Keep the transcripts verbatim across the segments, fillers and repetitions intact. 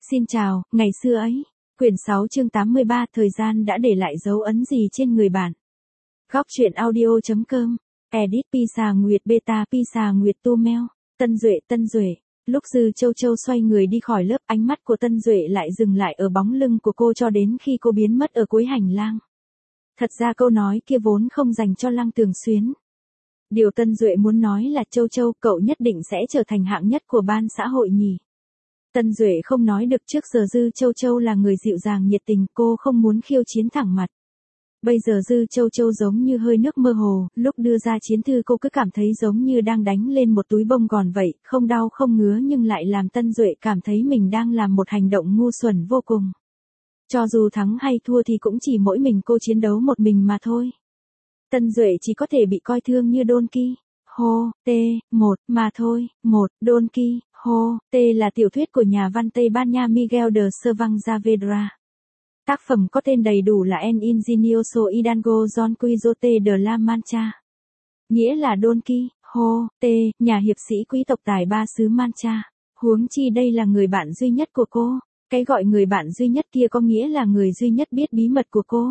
Xin chào, ngày xưa ấy. Quyển sáu chương tám mươi ba, thời gian đã để lại dấu ấn gì trên người bạn? Góc truyện audio.com. Edit Pisa Nguyệt Beta Pisa Nguyệt Tô Meo. Tân Duệ Tân Duệ. Lúc Dư Châu Châu xoay người đi khỏi lớp, ánh mắt của Tân Duệ lại dừng lại ở bóng lưng của cô cho đến khi cô biến mất ở cuối hành lang. Thật ra câu nói kia vốn không dành cho Lăng Tường Xuyến. Điều Tân Duệ muốn nói là Châu Châu, cậu nhất định sẽ trở thành hạng nhất của ban xã hội nhỉ. Tân Duệ không nói được, trước giờ Dư Châu Châu là người dịu dàng nhiệt tình, cô không muốn khiêu chiến thẳng mặt. Bây giờ Dư Châu Châu giống như hơi nước mơ hồ, lúc đưa ra chiến thư cô cứ cảm thấy giống như đang đánh lên một túi bông gòn vậy, không đau không ngứa nhưng lại làm Tân Duệ cảm thấy mình đang làm một hành động ngu xuẩn vô cùng. Cho dù thắng hay thua thì cũng chỉ mỗi mình cô chiến đấu một mình mà thôi. Tân Duệ chỉ có thể bị coi thương như Donkey, Ho, T, một, mà thôi, một, Donkey, Ho, T là tiểu thuyết của nhà văn Tây Ban Nha Miguel de Cervantes Saavedra. Tác phẩm có tên đầy đủ là El Ingenioso Hidalgo Don Quixote de la Mancha. Nghĩa là Donkey, Ho, T, nhà hiệp sĩ quý tộc tài ba xứ Mancha. Huống chi đây là người bạn duy nhất của cô. Cái gọi người bạn duy nhất kia có nghĩa là người duy nhất biết bí mật của cô.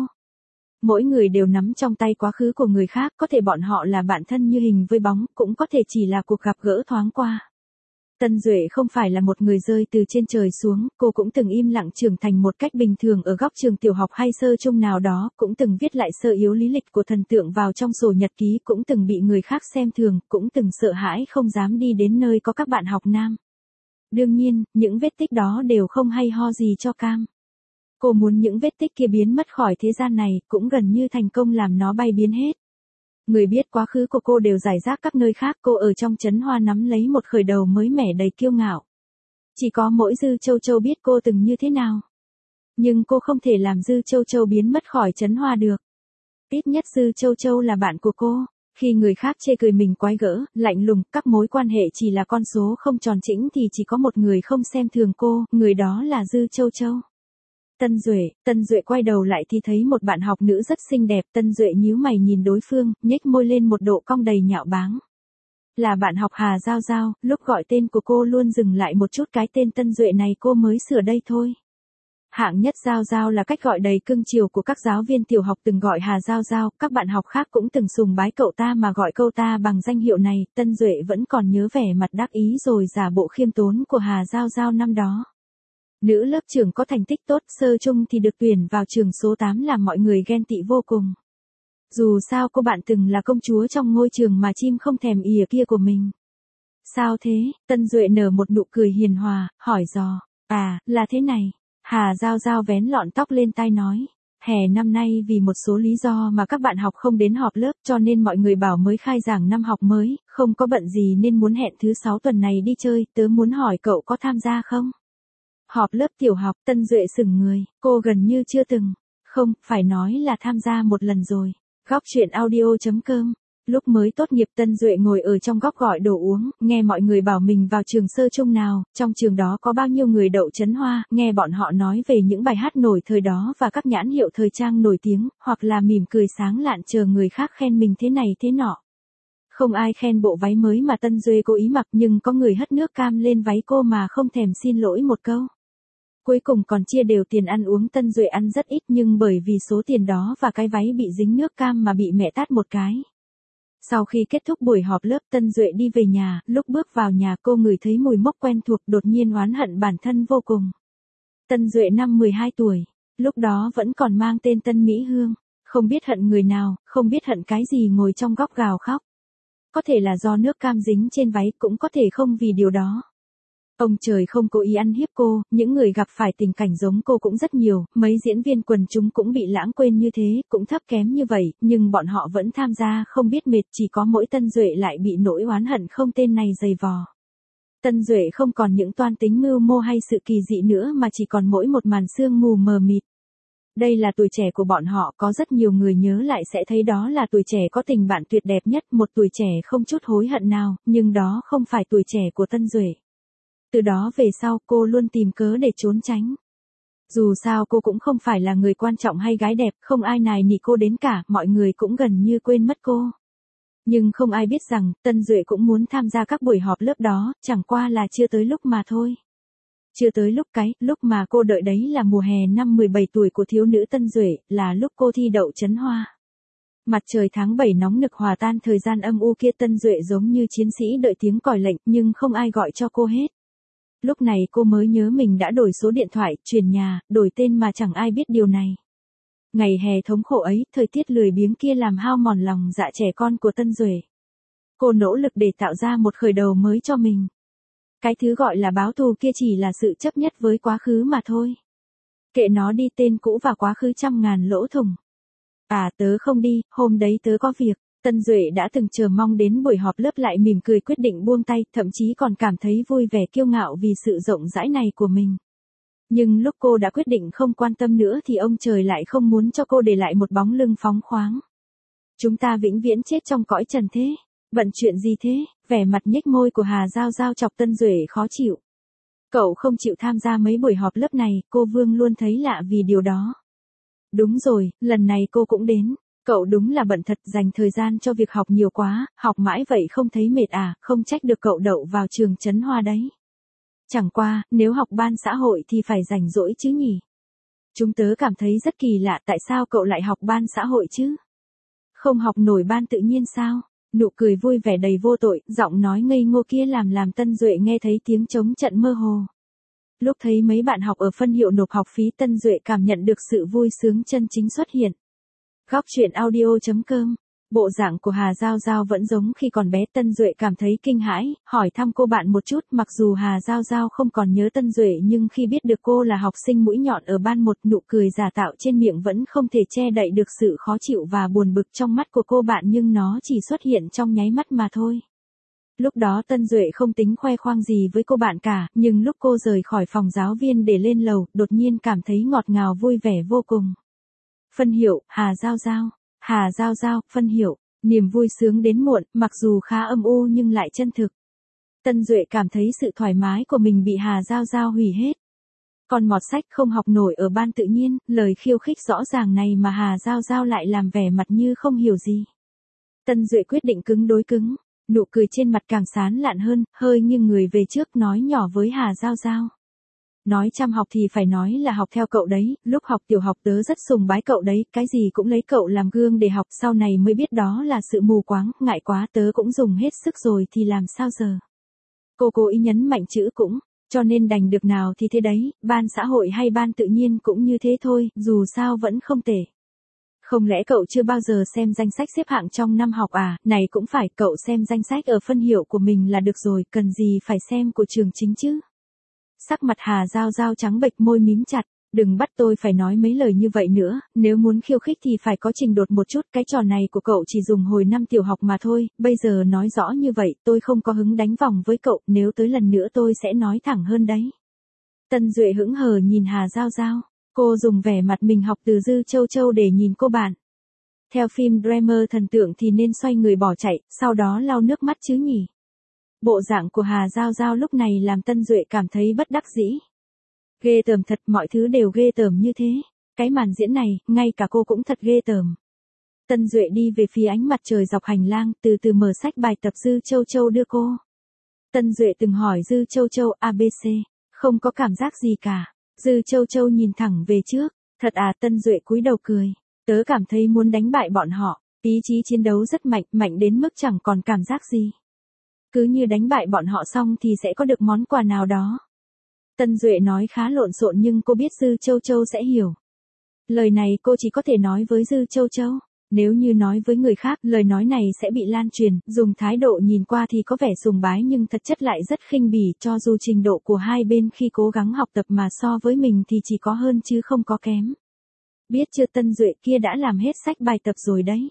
Mỗi người đều nắm trong tay quá khứ của người khác, có thể bọn họ là bạn thân như hình với bóng, cũng có thể chỉ là cuộc gặp gỡ thoáng qua. Tân Duệ không phải là một người rơi từ trên trời xuống, cô cũng từng im lặng trưởng thành một cách bình thường ở góc trường tiểu học hay sơ trung nào đó, cũng từng viết lại sơ yếu lý lịch của thần tượng vào trong sổ nhật ký, cũng từng bị người khác xem thường, cũng từng sợ hãi không dám đi đến nơi có các bạn học nam. Đương nhiên, những vết tích đó đều không hay ho gì cho Cam. Cô muốn những vết tích kia biến mất khỏi thế gian này, cũng gần như thành công làm nó bay biến hết. Người biết quá khứ của cô đều rải rác các nơi khác, cô ở trong trấn Hoa nắm lấy một khởi đầu mới mẻ đầy kiêu ngạo. Chỉ có mỗi Dư Châu Châu biết cô từng như thế nào. Nhưng cô không thể làm Dư Châu Châu biến mất khỏi trấn Hoa được. Ít nhất Dư Châu Châu là bạn của cô. Khi người khác chê cười mình quái gở, lạnh lùng, các mối quan hệ chỉ là con số không tròn chỉnh thì chỉ có một người không xem thường cô, người đó là Dư Châu Châu. Tân Duệ, Tân Duệ quay đầu lại thì thấy một bạn học nữ rất xinh đẹp, Tân Duệ nhíu mày nhìn đối phương, nhếch môi lên một độ cong đầy nhạo báng. Là bạn học Hà Giao Giao, lúc gọi tên của cô luôn dừng lại một chút, cái tên Tân Duệ này cô mới sửa đây thôi. Hạng nhất Giao Giao là cách gọi đầy cưng chiều của các giáo viên tiểu học từng gọi Hà Giao Giao, các bạn học khác cũng từng sùng bái cậu ta mà gọi cậu ta bằng danh hiệu này, Tân Duệ vẫn còn nhớ vẻ mặt đắc ý rồi giả bộ khiêm tốn của Hà Giao Giao năm đó. Nữ lớp trưởng có thành tích tốt, sơ chung thì được tuyển vào trường số tám làm mọi người ghen tị vô cùng. Dù sao cô bạn từng là công chúa trong ngôi trường mà chim không thèm ỉa kia của mình. Sao thế? Tân Duệ nở một nụ cười hiền hòa, hỏi dò. À, là thế này. Hà Giao Giao vén lọn tóc lên tai nói. Hè năm nay vì một số lý do mà các bạn học không đến họp lớp cho nên mọi người bảo mới khai giảng năm học mới, không có bận gì nên muốn hẹn thứ sáu tuần này đi chơi, tớ muốn hỏi cậu có tham gia không? Họp lớp tiểu học, Tân Duệ sững người, cô gần như chưa từng. Không, phải nói là tham gia một lần rồi. Góc truyện audio.com. Lúc mới tốt nghiệp Tân Duệ ngồi ở trong góc gọi đồ uống, nghe mọi người bảo mình vào trường sơ trung nào, trong trường đó có bao nhiêu người đậu trấn Hoa, nghe bọn họ nói về những bài hát nổi thời đó và các nhãn hiệu thời trang nổi tiếng, hoặc là mỉm cười sáng lạn chờ người khác khen mình thế này thế nọ. Không ai khen bộ váy mới mà Tân Duệ cố ý mặc, nhưng có người hất nước cam lên váy cô mà không thèm xin lỗi một câu. Cuối cùng còn chia đều tiền ăn uống, Tân Duệ ăn rất ít nhưng bởi vì số tiền đó và cái váy bị dính nước cam mà bị mẹ tát một cái. Sau khi kết thúc buổi họp lớp, Tân Duệ đi về nhà, lúc bước vào nhà cô ngửi thấy mùi mốc quen thuộc, đột nhiên oán hận bản thân vô cùng. Tân Duệ năm mười hai tuổi, lúc đó vẫn còn mang tên Tân Mỹ Hương, không biết hận người nào, không biết hận cái gì, ngồi trong góc gào khóc. Có thể là do nước cam dính trên váy, cũng có thể không vì điều đó. Ông trời không cố ý ăn hiếp cô, những người gặp phải tình cảnh giống cô cũng rất nhiều, mấy diễn viên quần chúng cũng bị lãng quên như thế, cũng thấp kém như vậy, nhưng bọn họ vẫn tham gia không biết mệt, chỉ có mỗi Tân Duệ lại bị nỗi oán hận không tên này dày vò. Tân Duệ không còn những toan tính mưu mô hay sự kỳ dị nữa mà chỉ còn mỗi một màn sương mù mờ mịt. Đây là tuổi trẻ của bọn họ, có rất nhiều người nhớ lại sẽ thấy đó là tuổi trẻ có tình bạn tuyệt đẹp nhất, một tuổi trẻ không chút hối hận nào, nhưng đó không phải tuổi trẻ của Tân Duệ. Từ đó về sau cô luôn tìm cớ để trốn tránh. Dù sao cô cũng không phải là người quan trọng hay gái đẹp, không ai nài nỉ cô đến cả, mọi người cũng gần như quên mất cô. Nhưng không ai biết rằng, Tân Duệ cũng muốn tham gia các buổi họp lớp đó, chẳng qua là chưa tới lúc mà thôi. Chưa tới lúc cái, lúc mà cô đợi đấy là mùa hè năm mười bảy tuổi của thiếu nữ Tân Duệ, là lúc cô thi đậu Trấn Hoa. Mặt trời tháng bảy nóng nực hòa tan thời gian âm u kia, Tân Duệ giống như chiến sĩ đợi tiếng còi lệnh nhưng không ai gọi cho cô hết. Lúc này cô mới nhớ mình đã đổi số điện thoại, chuyển nhà, đổi tên mà chẳng ai biết điều này. Ngày hè thống khổ ấy, thời tiết lười biếng kia làm hao mòn lòng dạ trẻ con của Tân Duệ. Cô nỗ lực để tạo ra một khởi đầu mới cho mình. Cái thứ gọi là báo thù kia chỉ là sự chấp nhất với quá khứ mà thôi. Kệ nó đi, tên cũ và quá khứ trăm ngàn lỗ thủng. À, tớ không đi, hôm đấy tớ có việc. Tân Duệ đã từng chờ mong đến buổi họp lớp lại mỉm cười quyết định buông tay, thậm chí còn cảm thấy vui vẻ kiêu ngạo vì sự rộng rãi này của mình. Nhưng lúc cô đã quyết định không quan tâm nữa thì ông trời lại không muốn cho cô để lại một bóng lưng phóng khoáng. Chúng ta vĩnh viễn chết trong cõi trần thế. Bận chuyện gì thế? Vẻ mặt nhếch môi của Hà Giao Giao chọc Tân Duệ khó chịu. Cậu không chịu tham gia mấy buổi họp lớp này, cô Vương luôn thấy lạ vì điều đó. Đúng rồi, lần này cô cũng đến. Cậu đúng là bận thật, dành thời gian cho việc học nhiều quá, học mãi vậy không thấy mệt à, không trách được cậu đậu vào trường Trấn Hoa đấy. Chẳng qua, nếu học ban xã hội thì phải rảnh rỗi chứ nhỉ? Chúng tớ cảm thấy rất kỳ lạ, tại sao cậu lại học ban xã hội chứ? Không học nổi ban tự nhiên sao? Nụ cười vui vẻ đầy vô tội, giọng nói ngây ngô kia làm làm Tân Duệ nghe thấy tiếng trống trận mơ hồ. Lúc thấy mấy bạn học ở phân hiệu nộp học phí, Tân Duệ cảm nhận được sự vui sướng chân chính xuất hiện. Góc truyện audio chấm com. Bộ dạng của Hà Giao Giao vẫn giống khi còn bé. Tân Duệ cảm thấy kinh hãi, hỏi thăm cô bạn một chút. Mặc dù Hà Giao Giao không còn nhớ Tân Duệ nhưng khi biết được cô là học sinh mũi nhọn ở ban một, nụ cười giả tạo trên miệng vẫn không thể che đậy được sự khó chịu và buồn bực trong mắt của cô bạn, nhưng nó chỉ xuất hiện trong nháy mắt mà thôi. Lúc đó Tân Duệ không tính khoe khoang gì với cô bạn cả, nhưng lúc cô rời khỏi phòng giáo viên để lên lầu, đột nhiên cảm thấy ngọt ngào vui vẻ vô cùng. Phân hiệu, Hà Giao Giao. Hà Giao Giao, phân hiệu, niềm vui sướng đến muộn, mặc dù khá âm u nhưng lại chân thực. Tân Duệ cảm thấy sự thoải mái của mình bị Hà Giao Giao hủy hết. Còn mọt sách không học nổi ở ban tự nhiên, lời khiêu khích rõ ràng này mà Hà Giao Giao lại làm vẻ mặt như không hiểu gì. Tân Duệ quyết định cứng đối cứng, nụ cười trên mặt càng sán lạn hơn, hơi nghiêng người về trước nói nhỏ với Hà Giao Giao. Nói chăm học thì phải nói là học theo cậu đấy, lúc học tiểu học tớ rất sùng bái cậu đấy, cái gì cũng lấy cậu làm gương để học, sau này mới biết đó là sự mù quáng, ngại quá tớ cũng dùng hết sức rồi thì làm sao giờ. Cô cố ý nhấn mạnh chữ cũng, cho nên đành được nào thì thế đấy, ban xã hội hay ban tự nhiên cũng như thế thôi, dù sao vẫn không tệ. Không lẽ cậu chưa bao giờ xem danh sách xếp hạng trong năm học à, này cũng phải, cậu xem danh sách ở phân hiệu của mình là được rồi, cần gì phải xem của trường chính chứ. Sắc mặt Hà Giao Giao trắng bệch, môi mím chặt, đừng bắt tôi phải nói mấy lời như vậy nữa, nếu muốn khiêu khích thì phải có trình độ một chút, cái trò này của cậu chỉ dùng hồi năm tiểu học mà thôi, bây giờ nói rõ như vậy, tôi không có hứng đánh vòng với cậu, nếu tới lần nữa tôi sẽ nói thẳng hơn đấy. Tân Duệ hững hờ nhìn Hà Giao Giao, cô dùng vẻ mặt mình học từ Dư Châu Châu để nhìn cô bạn. Theo phim Dreamer thần tượng thì nên xoay người bỏ chạy, sau đó lau nước mắt chứ nhỉ. Bộ dạng của Hà Giao Giao lúc này làm Tân Duệ cảm thấy bất đắc dĩ. Ghê tởm thật, mọi thứ đều ghê tởm như thế. Cái màn diễn này, ngay cả cô cũng thật ghê tởm. Tân Duệ đi về phía ánh mặt trời dọc hành lang, từ từ mở sách bài tập Dư Châu Châu đưa cô. Tân Duệ từng hỏi Dư Châu Châu a bê xê, không có cảm giác gì cả. Dư Châu Châu nhìn thẳng về trước, thật à, Tân Duệ cúi đầu cười. Tớ cảm thấy muốn đánh bại bọn họ, ý chí chiến đấu rất mạnh, mạnh đến mức chẳng còn cảm giác gì. Cứ như đánh bại bọn họ xong thì sẽ có được món quà nào đó. Tân Duệ nói khá lộn xộn nhưng cô biết Dư Châu Châu sẽ hiểu. Lời này cô chỉ có thể nói với Dư Châu Châu. Nếu như nói với người khác, lời nói này sẽ bị lan truyền, dùng thái độ nhìn qua thì có vẻ sùng bái nhưng thật chất lại rất khinh bỉ, cho dù trình độ của hai bên khi cố gắng học tập mà so với mình thì chỉ có hơn chứ không có kém. Biết chưa, Tân Duệ kia đã làm hết sách bài tập rồi đấy.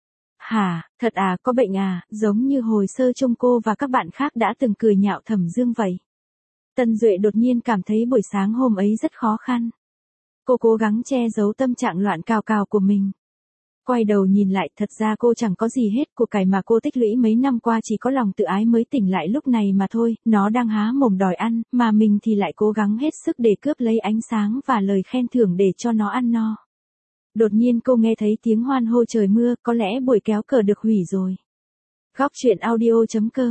Hả, thật à, có bệnh à, giống như hồi sơ chung cô và các bạn khác đã từng cười nhạo Thẩm Dương vậy. Tân Duệ đột nhiên cảm thấy buổi sáng hôm ấy rất khó khăn. Cô cố gắng che giấu tâm trạng loạn cào cào của mình. Quay đầu nhìn lại, thật ra cô chẳng có gì hết, của cải mà cô tích lũy mấy năm qua chỉ có lòng tự ái mới tỉnh lại lúc này mà thôi, nó đang há mồm đòi ăn, mà mình thì lại cố gắng hết sức để cướp lấy ánh sáng và lời khen thưởng để cho nó ăn no. Đột nhiên cô nghe thấy tiếng hoan hô trời mưa, có lẽ buổi kéo cờ được hủy rồi. Góc truyện audio chấm com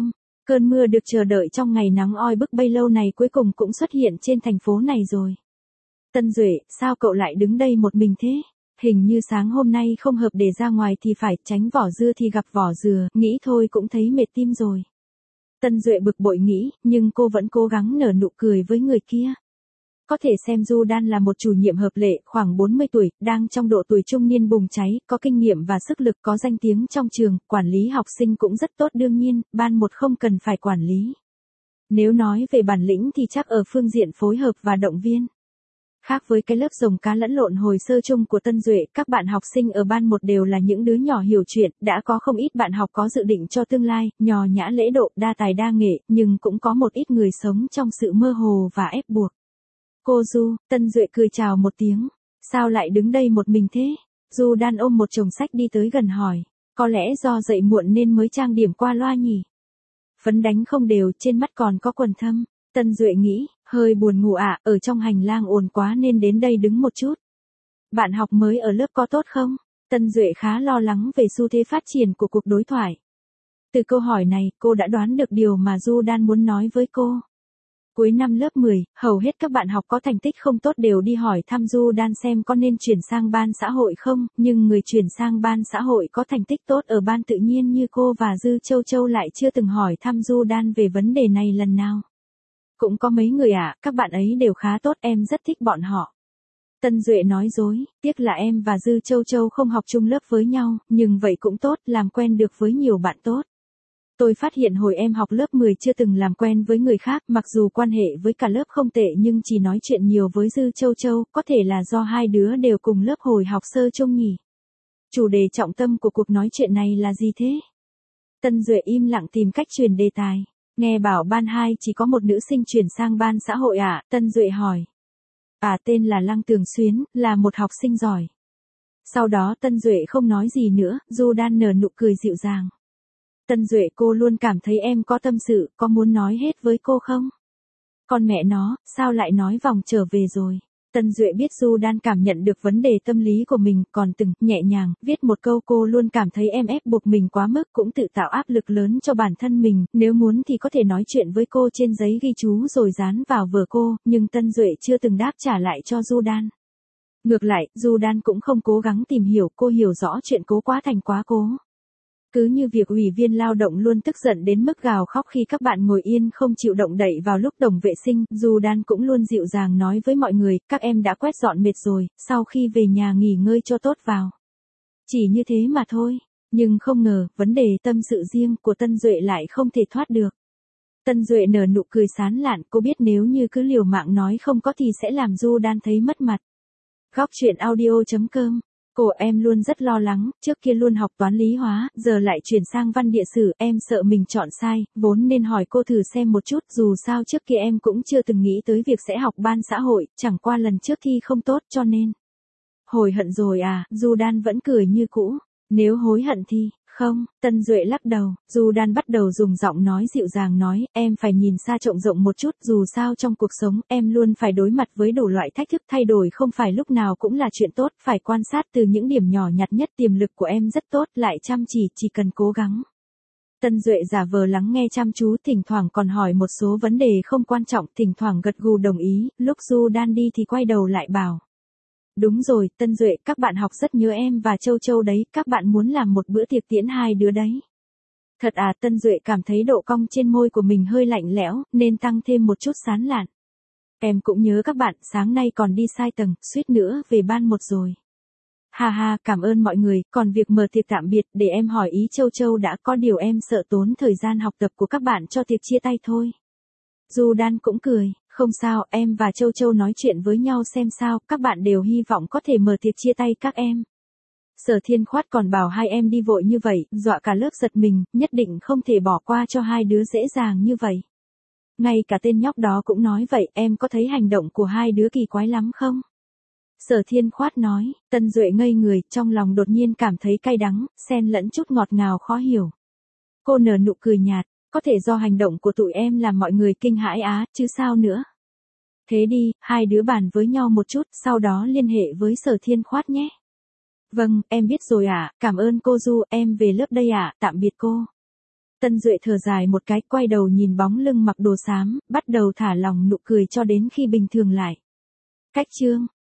Cơn mưa được chờ đợi trong ngày nắng oi bức bấy lâu này cuối cùng cũng xuất hiện trên thành phố này rồi. Tân Duệ, sao cậu lại đứng đây một mình thế? Hình như sáng hôm nay không hợp để ra ngoài thì phải, tránh vỏ dưa thì gặp vỏ dừa, nghĩ thôi cũng thấy mệt tim rồi. Tân Duệ bực bội nghĩ, nhưng cô vẫn cố gắng nở nụ cười với người kia. Có thể xem Du Đan là một chủ nhiệm hợp lệ, khoảng bốn mươi tuổi, đang trong độ tuổi trung niên bùng cháy, có kinh nghiệm và sức lực, có danh tiếng trong trường, quản lý học sinh cũng rất tốt đương nhiên, ban một không cần phải quản lý. Nếu nói về bản lĩnh thì chắc ở phương diện phối hợp và động viên. Khác với cái lớp rồng cá lẫn lộn hồi sơ chung của Tân Duệ, các bạn học sinh ở ban một đều là những đứa nhỏ hiểu chuyện, đã có không ít bạn học có dự định cho tương lai, nhò nhã lễ độ, đa tài đa nghệ, nhưng cũng có một ít người sống trong sự mơ hồ và ép buộc. Cô Du, Tân Duệ cười chào một tiếng. Sao lại đứng đây một mình thế? Du Đan ôm một chồng sách đi tới gần hỏi. Có lẽ do dậy muộn nên mới trang điểm qua loa nhỉ? Phấn đánh không đều, trên mắt còn có quầng thâm. Tân Duệ nghĩ, hơi buồn ngủ ạ, à, ở trong hành lang ồn quá nên đến đây đứng một chút. Bạn học mới ở lớp có tốt không? Tân Duệ khá lo lắng về xu thế phát triển của cuộc đối thoại. Từ câu hỏi này, cô đã đoán được điều mà Du Đan muốn nói với cô. Cuối năm lớp mười, hầu hết các bạn học có thành tích không tốt đều đi hỏi thăm Du Đan xem có nên chuyển sang ban xã hội không, nhưng người chuyển sang ban xã hội có thành tích tốt ở ban tự nhiên như cô và Dư Châu Châu lại chưa từng hỏi thăm Du Đan về vấn đề này lần nào. Cũng có mấy người ạ, à, các bạn ấy đều khá tốt, em rất thích bọn họ. Tân Duệ nói dối, tiếc là em và Dư Châu Châu không học chung lớp với nhau, nhưng vậy cũng tốt, làm quen được với nhiều bạn tốt. Tôi phát hiện hồi em học lớp mười chưa từng làm quen với người khác, mặc dù quan hệ với cả lớp không tệ nhưng chỉ nói chuyện nhiều với Dư Châu Châu, có thể là do hai đứa đều cùng lớp hồi học sơ chung nhỉ. Chủ đề trọng tâm của cuộc nói chuyện này là gì thế? Tân Duệ im lặng tìm cách truyền đề tài. Nghe bảo ban hai chỉ có một nữ sinh chuyển sang ban xã hội à, Tân Duệ hỏi. À, tên là Lăng Tường Xuyến, là một học sinh giỏi. Sau đó Tân Duệ không nói gì nữa, Du Đan nở nụ cười dịu dàng. Tân Duệ, cô luôn cảm thấy em có tâm sự, có muốn nói hết với cô không? Con mẹ nó, sao lại nói vòng trở về rồi? Tân Duệ biết Du Đan cảm nhận được vấn đề tâm lý của mình, còn từng, nhẹ nhàng, viết một câu cô luôn cảm thấy em ép buộc mình quá mức, cũng tự tạo áp lực lớn cho bản thân mình, nếu muốn thì có thể nói chuyện với cô trên giấy ghi chú rồi dán vào vở cô, nhưng Tân Duệ chưa từng đáp trả lại cho Du Đan. Ngược lại, Du Đan cũng không cố gắng tìm hiểu, cô hiểu rõ chuyện cố quá thành quá cố. Cứ như việc ủy viên lao động luôn tức giận đến mức gào khóc khi các bạn ngồi yên không chịu động đậy vào lúc tổng vệ sinh, Du Đan cũng luôn dịu dàng nói với mọi người, các em đã quét dọn mệt rồi, sau khi về nhà nghỉ ngơi cho tốt vào. Chỉ như thế mà thôi, nhưng không ngờ, vấn đề tâm sự riêng của Tân Duệ lại không thể thoát được. Tân Duệ nở nụ cười sán lạn, cô biết nếu như cứ liều mạng nói không có thì sẽ làm Du Đan thấy mất mặt. Góc truyện audio chấm com. Cô em luôn rất lo lắng, trước kia luôn học toán lý hóa, giờ lại chuyển sang văn địa sử, em sợ mình chọn sai, vốn nên hỏi cô thử xem một chút, dù sao trước kia em cũng chưa từng nghĩ tới việc sẽ học ban xã hội, chẳng qua lần trước thi không tốt cho nên. Hối hận rồi à, Du Đan vẫn cười như cũ, nếu hối hận thì, không, Tân Duệ lắc đầu, Du Đan bắt đầu dùng giọng nói dịu dàng nói, em phải nhìn xa trông rộng một chút, dù sao trong cuộc sống, em luôn phải đối mặt với đủ loại thách thức, thay đổi không phải lúc nào cũng là chuyện tốt, phải quan sát từ những điểm nhỏ nhặt nhất, tiềm lực của em rất tốt, lại chăm chỉ, chỉ cần cố gắng. Tân Duệ giả vờ lắng nghe chăm chú, thỉnh thoảng còn hỏi một số vấn đề không quan trọng, thỉnh thoảng gật gù đồng ý, lúc Du Đan đi thì quay đầu lại bảo. Đúng rồi, Tân Duệ, các bạn học rất nhớ em và Châu Châu đấy, các bạn muốn làm một bữa tiệc tiễn hai đứa đấy. Thật à, Tân Duệ cảm thấy độ cong trên môi của mình hơi lạnh lẽo, nên tăng thêm một chút sán lạn. Em cũng nhớ các bạn, sáng nay còn đi sai tầng, suýt nữa về ban một rồi. Ha ha, cảm ơn mọi người, còn việc mở tiệc tạm biệt, để em hỏi ý Châu Châu đã, có điều em sợ tốn thời gian học tập của các bạn cho tiệc chia tay thôi. Du Đan cũng cười. Không sao, em và Châu Châu nói chuyện với nhau xem sao, các bạn đều hy vọng có thể mở tiệc chia tay các em. Sở Thiên Khoát còn bảo hai em đi vội như vậy, dọa cả lớp giật mình, nhất định không thể bỏ qua cho hai đứa dễ dàng như vậy. Ngay cả tên nhóc đó cũng nói vậy, em có thấy hành động của hai đứa kỳ quái lắm không? Sở Thiên Khoát nói, Tân Duệ ngây người, trong lòng đột nhiên cảm thấy cay đắng, xen lẫn chút ngọt ngào khó hiểu. Cô nở nụ cười nhạt. Có thể do hành động của tụi em làm mọi người kinh hãi á, chứ sao nữa. Thế đi, hai đứa bàn với nhau một chút, sau đó liên hệ với Sở Thiên Khoát nhé. Vâng, em biết rồi ạ, à, cảm ơn cô Du, em về lớp đây ạ, à, tạm biệt cô. Tân Duệ thở dài một cái, quay đầu nhìn bóng lưng mặc đồ xám, bắt đầu thả lỏng nụ cười cho đến khi bình thường lại. Cách chương